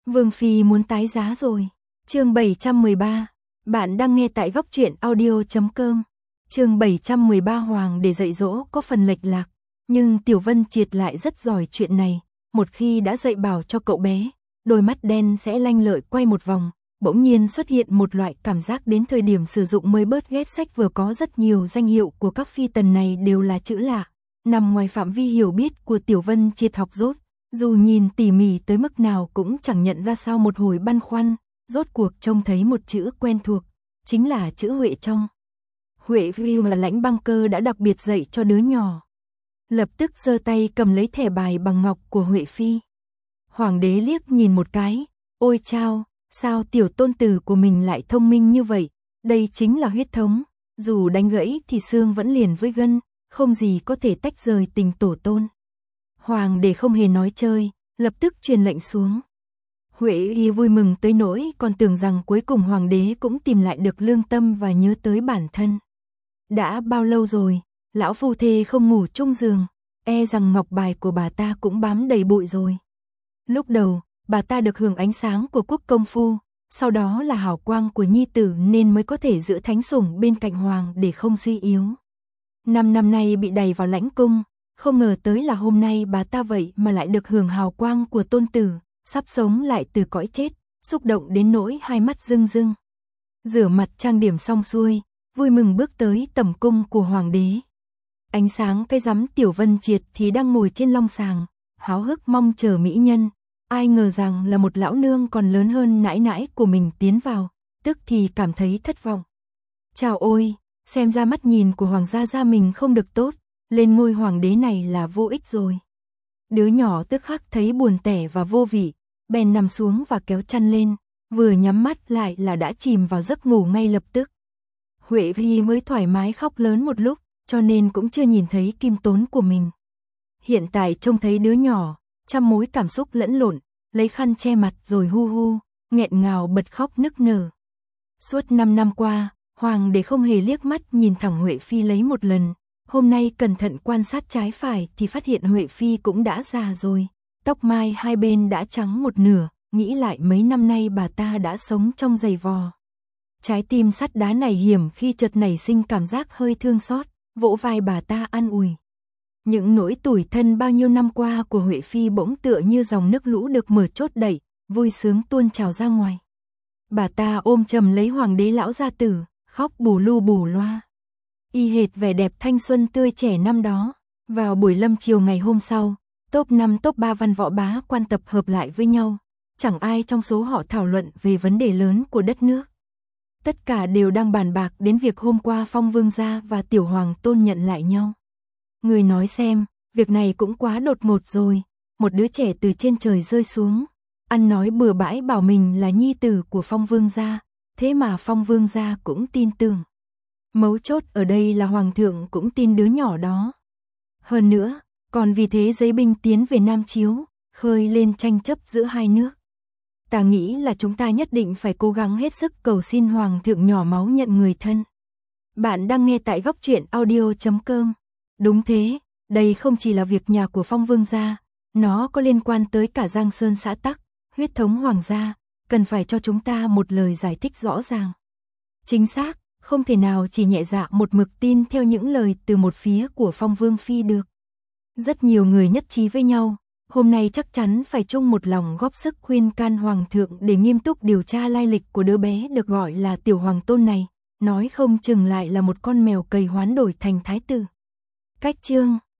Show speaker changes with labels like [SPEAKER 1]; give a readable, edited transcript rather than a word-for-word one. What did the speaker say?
[SPEAKER 1] Vương Phi muốn tái giá rồi. Chương 713. Bạn đang nghe tại góc truyện audio.com. Chương 713 Hoàng để dạy dỗ có phần lệch lạc, nhưng Tiểu Vân Triệt lại rất giỏi chuyện này, một khi đã dạy bảo cho cậu bé, đôi mắt đen sẽ lanh lợi quay một vòng, bỗng nhiên xuất hiện một loại cảm giác đến thời điểm sử dụng mới bớt ghét. Sách vừa có rất nhiều danh hiệu của các phi tần này đều là chữ lạ, nằm ngoài phạm vi hiểu biết của Tiểu Vân Triệt học rốt. Dù nhìn tỉ mỉ tới mức nào cũng chẳng nhận ra sao một hồi băn khoăn, rốt cuộc trông thấy một chữ quen thuộc, chính là chữ Huệ trong. Huệ Phi là lãnh băng cơ đã đặc biệt dạy cho đứa nhỏ. Lập tức giơ tay cầm lấy thẻ bài bằng ngọc của Huệ Phi. Hoàng đế liếc nhìn một cái, ôi chao, sao tiểu tôn tử của mình lại thông minh như vậy, đây chính là huyết thống, dù đánh gãy thì xương vẫn liền với gân, không gì có thể tách rời tình tổ tôn. Hoàng đế không hề nói chơi, lập tức truyền lệnh xuống. Huệ Y vui mừng tới nỗi còn tưởng rằng cuối cùng hoàng đế cũng tìm lại được lương tâm và nhớ tới bản thân. Đã bao lâu rồi, lão phu thê không ngủ chung giường, e rằng ngọc bài của bà ta cũng bám đầy bụi rồi. Lúc đầu, bà ta được hưởng ánh sáng của quốc công phu, sau đó là hào quang của nhi tử nên mới có thể giữ thánh sủng bên cạnh hoàng để không suy yếu. 5 năm nay bị đày vào lãnh cung, không ngờ tới là hôm nay bà ta vậy mà lại được hưởng hào quang của tôn tử, sắp sống lại từ cõi chết, xúc động đến nỗi hai mắt rưng rưng. Rửa mặt trang điểm xong xuôi, vui mừng bước tới tẩm cung của hoàng đế. Ánh sáng cái rắm Tiểu Vân Triệt thì đang ngồi trên long sàng, háo hức mong chờ mỹ nhân, ai ngờ rằng là một lão nương còn lớn hơn nãi nãi của mình tiến vào, tức thì cảm thấy thất vọng. Chào ôi, xem ra mắt nhìn của hoàng gia mình không được tốt, lên ngôi hoàng đế này là vô ích rồi. Đứa nhỏ tức khắc thấy buồn tẻ và vô vị, bèn nằm xuống và kéo chăn lên, vừa nhắm mắt lại là đã chìm vào giấc ngủ ngay lập tức. Huệ Phi mới thoải mái khóc lớn một lúc, cho nên cũng chưa nhìn thấy kim tốn của mình. Hiện tại trông thấy đứa nhỏ, trăm mối cảm xúc lẫn lộn, lấy khăn che mặt rồi hu hu, nghẹn ngào bật khóc nức nở. Suốt 5 năm qua, hoàng đế không hề liếc mắt nhìn thẳng Huệ Phi lấy một lần. Hôm nay cẩn thận quan sát trái phải thì phát hiện Huệ Phi cũng đã già rồi, tóc mai hai bên đã trắng một nửa, nghĩ lại mấy năm nay bà ta đã sống trong giày vò. Trái tim sắt đá này hiểm khi chợt nảy sinh cảm giác hơi thương xót, vỗ vai bà ta an ủi. Những nỗi tủi thân bao nhiêu năm qua của Huệ Phi bỗng tựa như dòng nước lũ được mở chốt đẩy, vui sướng tuôn trào ra ngoài. Bà ta ôm chầm lấy hoàng đế lão gia tử, khóc bù lu bù loa. Y hệt vẻ đẹp thanh xuân tươi trẻ năm đó. Vào buổi lâm chiều ngày hôm sau, top 5 top 3 văn võ bá quan tập hợp lại với nhau. Chẳng ai trong số họ thảo luận về vấn đề lớn của đất nước. Tất cả đều đang bàn bạc đến việc hôm qua Phong Vương gia và Tiểu Hoàng tôn nhận lại nhau. Người nói xem, việc này cũng quá đột ngột rồi. Một đứa trẻ từ trên trời rơi xuống, ăn nói bừa bãi bảo mình là nhi tử của Phong Vương gia, thế mà Phong Vương gia cũng tin tưởng. Mấu chốt ở đây là hoàng thượng cũng tin đứa nhỏ đó. Hơn nữa, còn vì thế giấy binh tiến về Nam Chiếu, khơi lên tranh chấp giữa hai nước. Ta nghĩ là chúng ta nhất định phải cố gắng hết sức cầu xin hoàng thượng nhỏ máu nhận người thân. Bạn đang nghe tại góc truyện audio.com. Đúng thế, đây không chỉ là việc nhà của Phong Vương gia, nó có liên quan tới cả Giang Sơn xã tắc, huyết thống hoàng gia, cần phải cho chúng ta một lời giải thích rõ ràng. Chính xác, không thể nào chỉ nhẹ dạ một mực tin theo những lời từ một phía của Phong Vương Phi được. Rất nhiều người nhất trí với nhau, hôm nay chắc chắn phải chung một lòng góp sức khuyên can hoàng thượng để nghiêm túc điều tra lai lịch của đứa bé được gọi là Tiểu Hoàng tôn này, nói không chừng lại là một con mèo cầy hoán đổi thành thái tử. Cách chương